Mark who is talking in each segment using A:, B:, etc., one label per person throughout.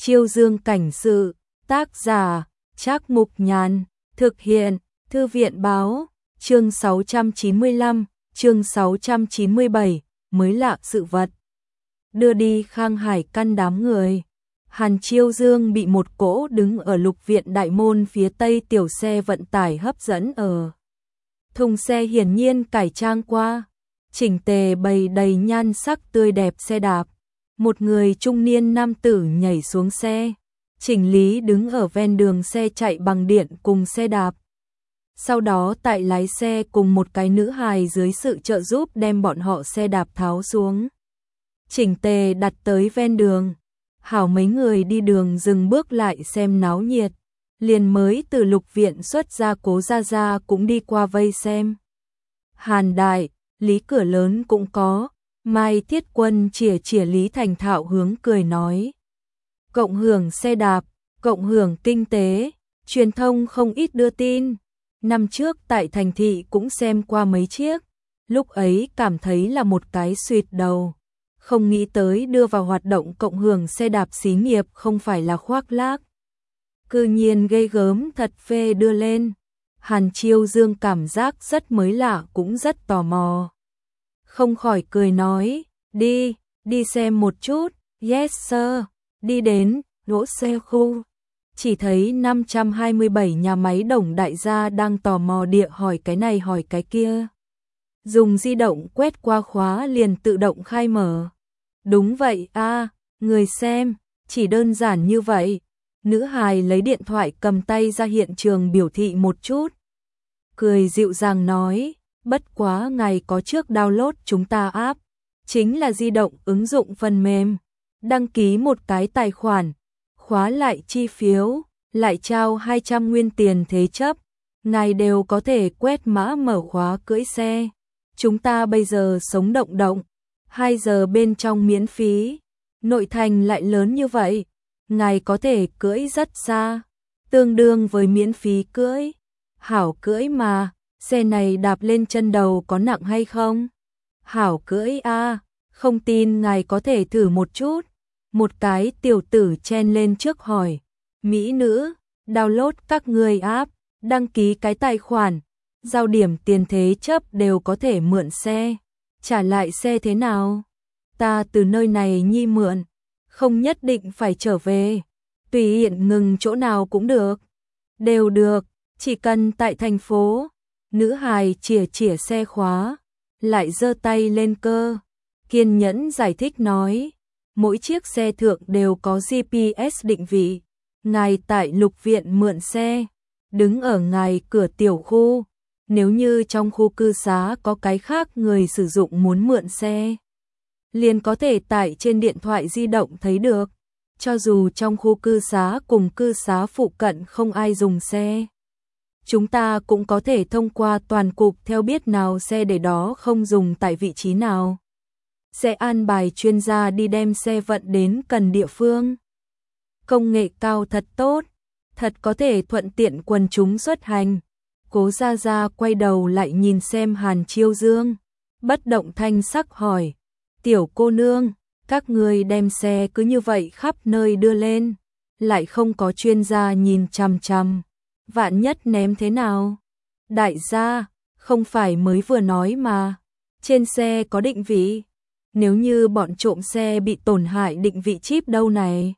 A: Chiêu Dương cảnh sự, tác giả, Trác Mục Nhàn, thực hiện, Thư viện báo, chương 695, chương 697, mới lạ sự vật. Đưa đi Khang Hải căn đám người. Hàn Chiêu Dương bị một cỗ đứng ở Lục Viện đại môn phía tây tiểu xe vận tải hấp dẫn ở. Thùng xe hiển nhiên cải trang qua, chỉnh tề bày đầy nhan sắc tươi đẹp xe đạp. Một người trung niên nam tử nhảy xuống xe, chỉnh lý đứng ở ven đường xe chạy bằng điện cùng xe đạp. Sau đó tại lái xe cùng một cái nữ hài dưới sự trợ giúp đem bọn họ xe đạp tháo xuống. Chỉnh tề đặt tới ven đường. Hảo mấy người đi đường dừng bước lại xem náo nhiệt. Liền mới từ Lục Viện xuất ra Cố Gia Gia cũng đi qua vây xem. Hàn Đại, Lý Cửa Lớn cũng có. Mai Thiết Quân chìa chìa Lý Thành Thạo hướng cười nói. Cộng hưởng xe đạp, cộng hưởng kinh tế, truyền thông không ít đưa tin. Năm trước tại thành thị cũng xem qua mấy chiếc, lúc ấy cảm thấy là một cái xuyệt đầu. Không nghĩ tới đưa vào hoạt động cộng hưởng xe đạp xí nghiệp không phải là khoác lác. Cư nhiên ghê gớm thật phê đưa lên. Hàn Chiêu Dương cảm giác rất mới lạ cũng rất tò mò. Không khỏi cười nói, đi xem một chút, yes sir, đi đến, đỗ xe khu. Chỉ thấy 527 nhà máy Đồng đại gia đang tò mò địa hỏi cái này hỏi cái kia. Dùng di động quét qua khóa liền tự động khai mở. Đúng vậy a, người xem, chỉ đơn giản như vậy. Nữ hài lấy điện thoại cầm tay ra hiện trường biểu thị một chút. Cười dịu dàng nói, bất quá ngày có trước download chúng ta app, chính là di động ứng dụng phần mềm. Đăng ký một cái tài khoản, khóa lại chi phiếu, lại trao 200 nguyên tiền thế chấp. Ngài đều có thể quét mã mở khóa cưỡi xe. Chúng ta bây giờ sống động động, 2 giờ bên trong miễn phí. Nội thành lại lớn như vậy, ngài có thể cưỡi rất xa, tương đương với miễn phí cưỡi. Hảo cưỡi mà, xe này đạp lên chân đầu có nặng hay không? Hảo cưỡi a, không tin ngài có thể thử một chút. Một cái tiểu tử chen lên trước hỏi, mỹ nữ, download các người app, đăng ký cái tài khoản, giao điểm tiền thế chấp đều có thể mượn xe. Trả lại xe thế nào? Ta từ nơi này nhi mượn, không nhất định phải trở về, tùy hiện ngừng chỗ nào cũng được. Đều được, chỉ cần tại thành phố. Nữ hài chìa chìa xe khóa, lại giơ tay lên cơ, kiên nhẫn giải thích nói, mỗi chiếc xe thượng đều có GPS định vị. Ngài tại Lục Viện mượn xe, đứng ở ngài cửa tiểu khu. Nếu như trong khu cư xá có cái khác người sử dụng muốn mượn xe, liền có thể tải trên điện thoại di động thấy được. Cho dù trong khu cư xá cùng cư xá phụ cận không ai dùng xe, chúng ta cũng có thể thông qua toàn cục theo biết nào xe để đó không dùng tại vị trí nào. Sẽ an bài chuyên gia đi đem xe vận đến cần địa phương. Công nghệ cao thật tốt, thật có thể thuận tiện quần chúng xuất hành. Cố Gia Gia quay đầu lại nhìn xem Hàn Chiêu Dương, bất động thanh sắc hỏi, tiểu cô nương, các người đem xe cứ như vậy khắp nơi đưa lên, lại không có chuyên gia nhìn chằm chằm, vạn nhất ném thế nào? Đại gia, không phải mới vừa nói mà, trên xe có định vị, nếu như bọn trộm xe bị tổn hại định vị chip đâu này?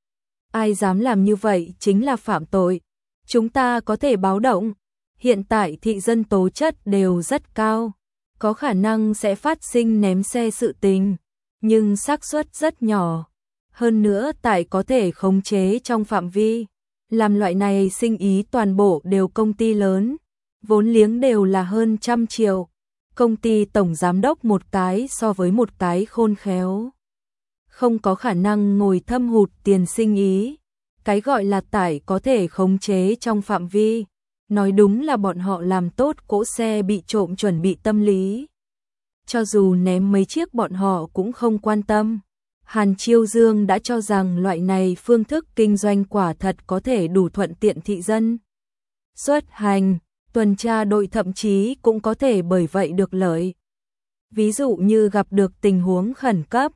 A: Ai dám làm như vậy chính là phạm tội, chúng ta có thể báo động. Hiện tại thị dân tố chất đều rất cao, có khả năng sẽ phát sinh ném xe sự tình, nhưng xác suất rất nhỏ. Hơn nữa tại có thể khống chế trong phạm vi, làm loại này sinh ý toàn bộ đều công ty lớn, vốn liếng đều là hơn 100 triệu. Công ty tổng giám đốc một cái so với một cái khôn khéo, không có khả năng ngồi thâm hụt tiền sinh ý. Cái gọi là tải có thể khống chế trong phạm vi, nói đúng là bọn họ làm tốt cỗ xe bị trộm chuẩn bị tâm lý. Cho dù ném mấy chiếc bọn họ cũng không quan tâm. Hàn Chiêu Dương đã cho rằng loại này phương thức kinh doanh quả thật có thể đủ thuận tiện thị dân xuất hành, tuần tra đội thậm chí cũng có thể bởi vậy được lợi. Ví dụ như gặp được tình huống khẩn cấp,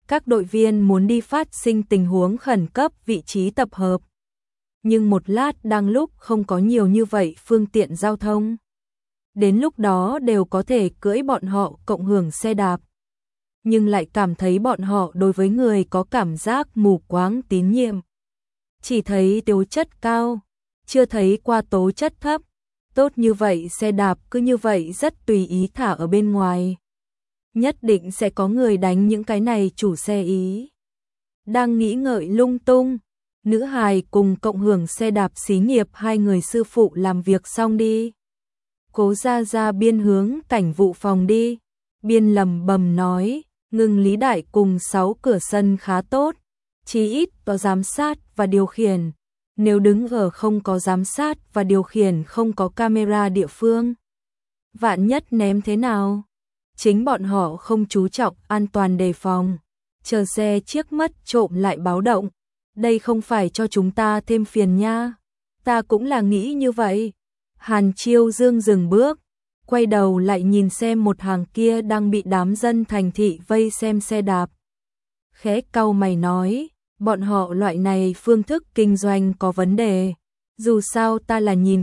A: Các đội viên muốn đi phát sinh tình huống khẩn cấp vị trí tập hợp. Nhưng một lát đang lúc không có nhiều như vậy phương tiện giao thông. Đến lúc đó đều có thể cưỡi bọn họ cộng hưởng xe đạp. Nhưng lại cảm thấy bọn họ đối với người có cảm giác mù quáng tín nhiệm. Chỉ thấy tố chất cao, chưa thấy qua tố chất thấp. Tốt như vậy xe đạp cứ như vậy rất tùy ý thả ở bên ngoài. Nhất định sẽ có người đánh những cái này chủ xe ý. Đang nghĩ ngợi lung tung, nữ hài cùng cộng hưởng xe đạp xí nghiệp hai người sư phụ làm việc xong đi. Cố Gia Gia biên hướng cảnh vụ phòng đi, biên lầm bầm nói, ngừng Lý Đại cùng 6 cửa sân khá tốt, chí ít có giám sát và điều khiển. Nếu đứng ở không có giám sát và điều khiển không có camera địa phương, vạn nhất ném thế nào? Chính bọn họ không chú trọng an toàn đề phòng, chờ xe chiếc mất trộm lại báo động. Đây không phải cho chúng ta thêm phiền nha. Ta cũng là nghĩ như vậy. Hàn Chiêu Dương dừng bước, quay đầu lại nhìn xem một hàng kia đang bị đám dân thành thị vây xem xe đạp. Khẽ cau mày nói, bọn họ loại này phương thức kinh doanh có vấn đề. Dù sao ta là nhìn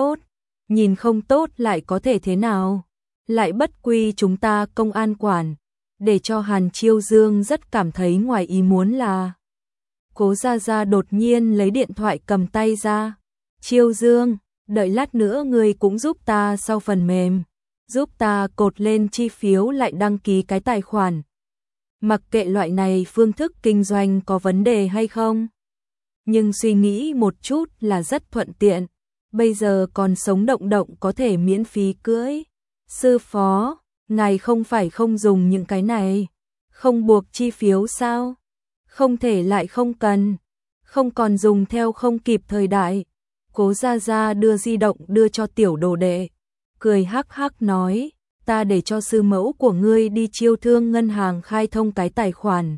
A: không tốt lại có thể thế nào? Lại bất quy chúng ta công an quản. Để cho Hàn Chiêu Dương rất cảm thấy ngoài ý muốn là Cố Gia Gia đột nhiên lấy điện thoại cầm tay ra. Chiêu Dương, đợi lát nữa người cũng giúp ta sau phần mềm. Giúp ta cột lên chi phiếu lại đăng ký cái tài khoản. Mặc kệ loại này phương thức kinh doanh có vấn đề hay không. Nhưng suy nghĩ một chút là rất thuận tiện. Bây giờ còn sống động động có thể miễn phí cưỡi. Sư phó, ngài không phải không dùng những cái này. Không buộc chi phiếu sao? Không thể lại không cần. Không còn dùng theo không kịp thời đại. Cố Gia Gia đưa di động đưa cho tiểu đồ đệ. Cười hắc hắc nói, ta để cho sư mẫu của ngươi đi chiêu thương ngân hàng khai thông cái tài khoản.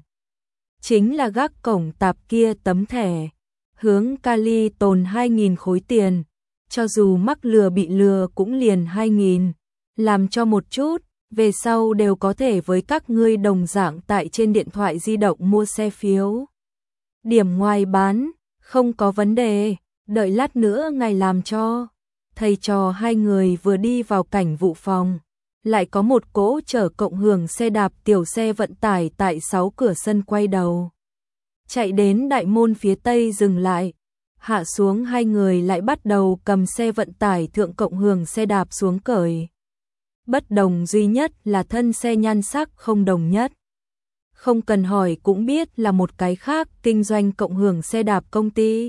A: Chính là gác cổng tạp kia tấm thẻ. Hướng Cali tồn 2.000 khối tiền. Cho dù mắc lừa bị lừa cũng liền 2.000. Làm cho một chút, về sau đều có thể với các ngươi đồng dạng tại trên điện thoại di động mua xe phiếu. Điểm ngoài bán, không có vấn đề, đợi lát nữa ngài làm cho. Thầy trò hai người vừa đi vào cảnh vụ phòng, lại có một cỗ chở cộng hưởng xe đạp tiểu xe vận tải tại 6 cửa sân quay đầu. Chạy đến đại môn phía tây dừng lại, hạ xuống hai người lại bắt đầu cầm xe vận tải thượng cộng hưởng xe đạp xuống cởi. Bất đồng duy nhất là thân xe nhan sắc không đồng nhất. Không cần hỏi cũng biết là một cái khác kinh doanh cộng hưởng xe đạp công ty.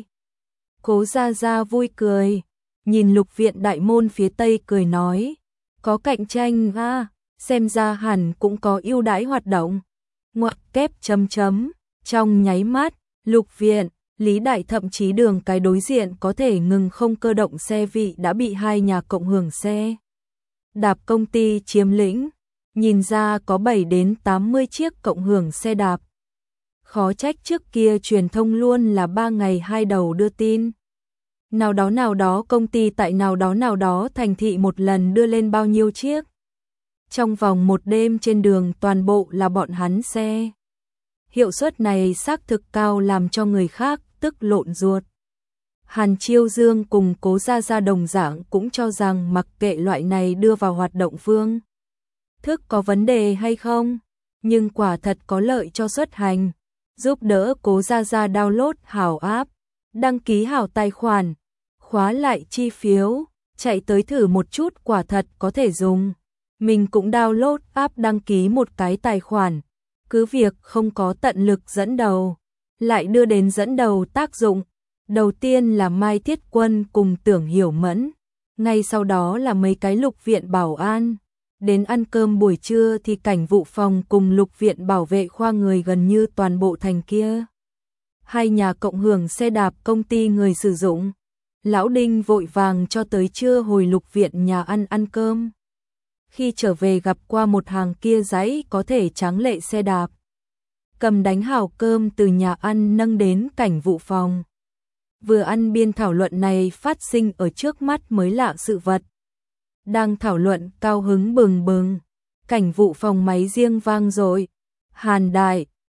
A: Cố Gia Gia vui cười, nhìn Lục Viện đại môn phía tây cười nói, có cạnh tranh à, xem ra hẳn cũng có ưu đãi hoạt động. Ngoặc kép chấm chấm, trong nháy mắt, Lục Viện, Lý Đại thậm chí đường cái đối diện có thể ngừng không cơ động xe vị đã bị hai nhà cộng hưởng xe đạp công ty chiếm lĩnh, nhìn ra có 7 đến 80 chiếc cộng hưởng xe đạp. Khó trách trước kia truyền thông luôn là 3 ngày 2 đầu đưa tin. Nào đó công ty tại nào đó thành thị một lần đưa lên bao nhiêu chiếc. Trong vòng một đêm trên đường toàn bộ là bọn hắn xe. Hiệu suất này xác thực cao làm cho người khác tức lộn ruột. Hàn Chiêu Dương cùng Cố Gia Gia đồng dạng cũng cho rằng mặc kệ loại này đưa vào hoạt động phương thức có vấn đề hay không, nhưng quả thật có lợi cho xuất hành, giúp đỡ Cố Gia Gia download hảo app, đăng ký hảo tài khoản, khóa lại chi phiếu, chạy tới thử một chút quả thật có thể dùng. Mình cũng download app đăng ký một cái tài khoản, cứ việc không có tận lực dẫn đầu, lại đưa đến dẫn đầu tác dụng. Đầu tiên là Mai Thiết Quân cùng Tưởng Hiểu Mẫn, ngay sau đó là mấy cái Lục Viện bảo an. Đến ăn cơm buổi trưa thì cảnh vụ phòng cùng Lục Viện bảo vệ khoa người gần như toàn bộ thành kia. Hai nhà cộng hưởng xe đạp công ty người sử dụng. Lão Đinh vội vàng cho tới trưa hồi Lục Viện nhà ăn cơm. Khi trở về gặp qua một hàng kia dãy có thể tráng lệ xe đạp. Cầm đánh hảo cơm từ nhà ăn nâng đến cảnh vụ phòng. Vừa ăn biên thảo luận này phát sinh ở trước mắt mới lạ sự vật. Đang thảo luận cao hứng bừng bừng, cảnh vụ phòng máy riêng vang dội. Hàn Đại,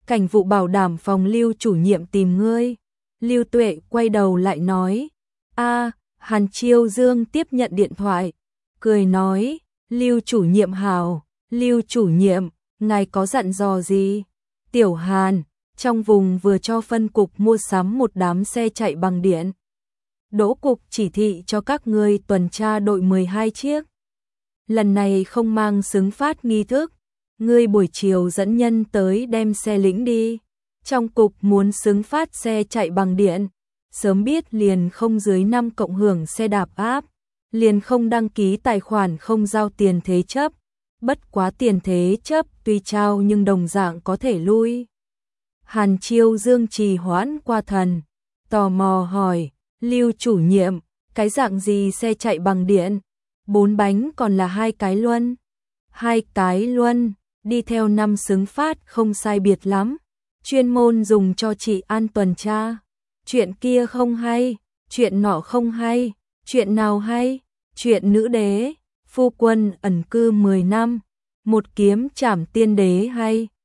A: cảnh vụ bảo đảm phòng Lưu chủ nhiệm tìm ngươi. Lưu Tuệ quay đầu lại nói, Hàn Chiêu Dương tiếp nhận điện thoại, cười nói, Lưu chủ nhiệm hào, Lưu chủ nhiệm, ngài có dặn dò gì? Tiểu Hàn, trong vùng vừa cho phân cục mua sắm một đám xe chạy bằng điện. Đỗ cục chỉ thị cho các ngươi tuần tra đội 12 chiếc. Lần này không mang xứng phát nghi thức, ngươi buổi chiều dẫn nhân tới đem xe lĩnh đi. Trong cục muốn xứng phát xe chạy bằng điện, sớm biết liền không dưới 5 cộng hưởng xe đạp áp, liền không đăng ký tài khoản, không giao tiền thế chấp. Bất quá tiền thế chấp tuy trao nhưng đồng dạng có thể lui. Hàn Chiêu Dương trì hoãn qua thần, tò mò hỏi, Lưu chủ nhiệm, cái dạng gì xe chạy bằng điện? 4 bánh còn là 2 cái luân? 2 cái luân, đi theo 5 xứng phát không sai biệt lắm. Chuyên môn dùng cho chị an tuần tra. Chuyện kia không hay, chuyện nọ không hay, chuyện nào hay? Chuyện nữ đế, phu quân ẩn cư 10 năm, một kiếm trảm tiên đế hay?